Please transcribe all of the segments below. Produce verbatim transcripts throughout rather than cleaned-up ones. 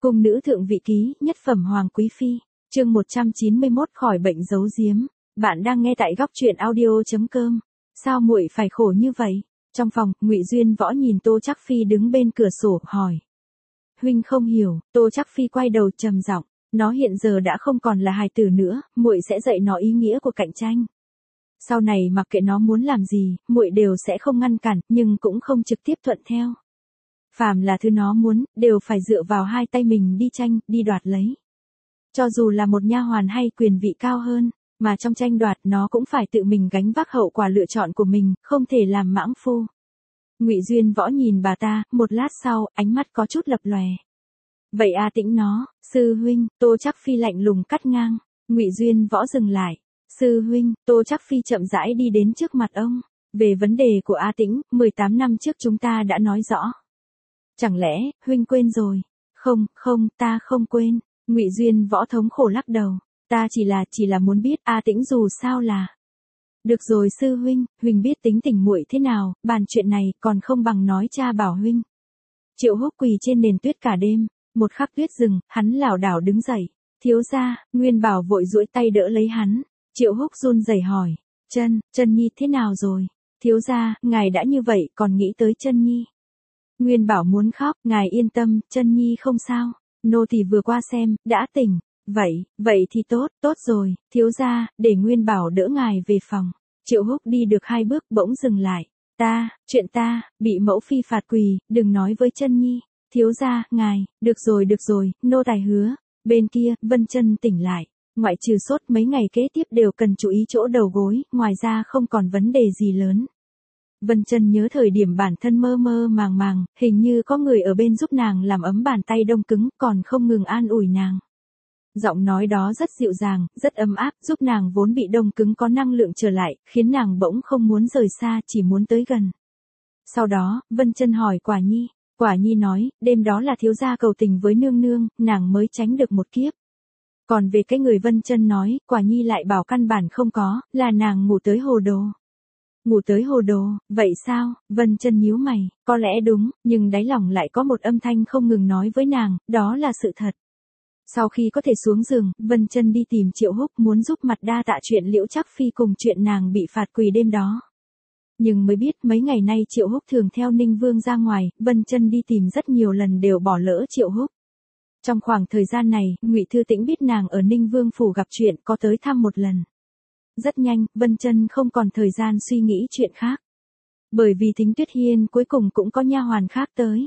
Cung nữ thượng vị ký, nhất phẩm hoàng quý phi, chương một trăm chín mươi mốt khỏi bệnh giấu giếm. Bạn đang nghe tại góc truyện audio chấm com. Sao muội phải khổ như vậy? Trong phòng, Ngụy Duyên Võ nhìn Tô Trác Phi đứng bên cửa sổ, hỏi. Huynh không hiểu. Tô Trác Phi quay đầu trầm giọng, nó hiện giờ đã không còn là hài tử nữa, muội sẽ dạy nó ý nghĩa của cạnh tranh. Sau này mặc kệ nó muốn làm gì, muội đều sẽ không ngăn cản, nhưng cũng không trực tiếp thuận theo. Phàm là thứ nó muốn, đều phải dựa vào hai tay mình đi tranh, đi đoạt lấy. Cho dù là một nha hoàn hay quyền vị cao hơn, mà trong tranh đoạt nó cũng phải tự mình gánh vác hậu quả lựa chọn của mình, không thể làm mãng phu. Ngụy Duyên Võ nhìn bà ta, một lát sau, ánh mắt có chút lập lòe. Vậy A Tĩnh nó, sư huynh, Tô Trác Phi lạnh lùng cắt ngang. Ngụy Duyên Võ dừng lại. Sư huynh, Tô Trác Phi chậm rãi đi đến trước mặt ông. Về vấn đề của A Tĩnh, mười tám năm trước chúng ta đã nói rõ. Chẳng lẽ, huynh quên rồi? Không, không, ta không quên. Ngụy Duyên Võ thống khổ lắc đầu. Ta chỉ là, chỉ là muốn biết A Tĩnh dù sao là. Được rồi sư huynh, huynh biết tính tình muội thế nào, bàn chuyện này còn không bằng nói cha bảo huynh. Triệu Húc quỳ trên nền tuyết cả đêm, một khắc tuyết dừng, hắn lảo đảo đứng dậy. Thiếu gia, Nguyên Bảo vội duỗi tay đỡ lấy hắn. Triệu Húc run rẩy hỏi, chân, chân nhi thế nào rồi? Thiếu gia, ngài đã như vậy còn nghĩ tới chân nhi. Nguyên Bảo muốn khóc, ngài yên tâm, chân nhi không sao. Nô tỳ vừa qua xem, đã tỉnh. Vậy, vậy thì tốt, tốt rồi, thiếu gia, để Nguyên Bảo đỡ ngài về phòng. Triệu Húc đi được hai bước bỗng dừng lại. Ta, chuyện ta, bị mẫu phi phạt quỳ, đừng nói với chân nhi. Thiếu gia, ngài, được rồi được rồi, nô tài hứa. Bên kia, Vân Chân tỉnh lại. Ngoại trừ sốt mấy ngày kế tiếp đều cần chú ý chỗ đầu gối, ngoài ra không còn vấn đề gì lớn. Vân Chân nhớ thời điểm bản thân mơ mơ màng màng, hình như có người ở bên giúp nàng làm ấm bàn tay đông cứng, còn không ngừng an ủi nàng. Giọng nói đó rất dịu dàng, rất ấm áp, giúp nàng vốn bị đông cứng có năng lượng trở lại, khiến nàng bỗng không muốn rời xa, chỉ muốn tới gần. Sau đó, Vân Chân hỏi Quả Nhi. Quả Nhi nói, đêm đó là thiếu gia cầu tình với nương nương, nàng mới tránh được một kiếp. Còn về cái người Vân Chân nói, Quả Nhi lại bảo căn bản không có, là nàng ngủ tới hồ đồ. Ngủ tới hồ đồ, vậy sao? Vân Chân nhíu mày, có lẽ đúng, nhưng đáy lòng lại có một âm thanh không ngừng nói với nàng, đó là sự thật. Sau khi có thể xuống giường, Vân Chân đi tìm Triệu Húc muốn giúp mặt đa tạ chuyện Liễu Trác Phi cùng chuyện nàng bị phạt quỳ đêm đó. Nhưng mới biết mấy ngày nay Triệu Húc thường theo Ninh Vương ra ngoài, Vân Chân đi tìm rất nhiều lần đều bỏ lỡ Triệu Húc. Trong khoảng thời gian này, Ngụy Thư Tĩnh biết nàng ở Ninh Vương phủ gặp chuyện, có tới thăm một lần. Rất nhanh, Vân Chân không còn thời gian suy nghĩ chuyện khác. Bởi vì Thính Tuyết Hiên cuối cùng cũng có nha hoàn khác tới.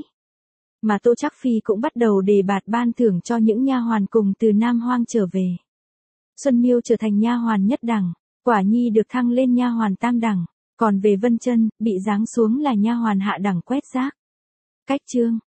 Mà Tô Trác Phi cũng bắt đầu đề bạt ban thưởng cho những nha hoàn cùng từ Nam Hoang trở về. Xuân Miêu trở thành nha hoàn nhất đẳng, Quả Nhi được thăng lên nha hoàn tam đẳng, còn về Vân Chân, bị giáng xuống là nha hoàn hạ đẳng quét rác. Cách chương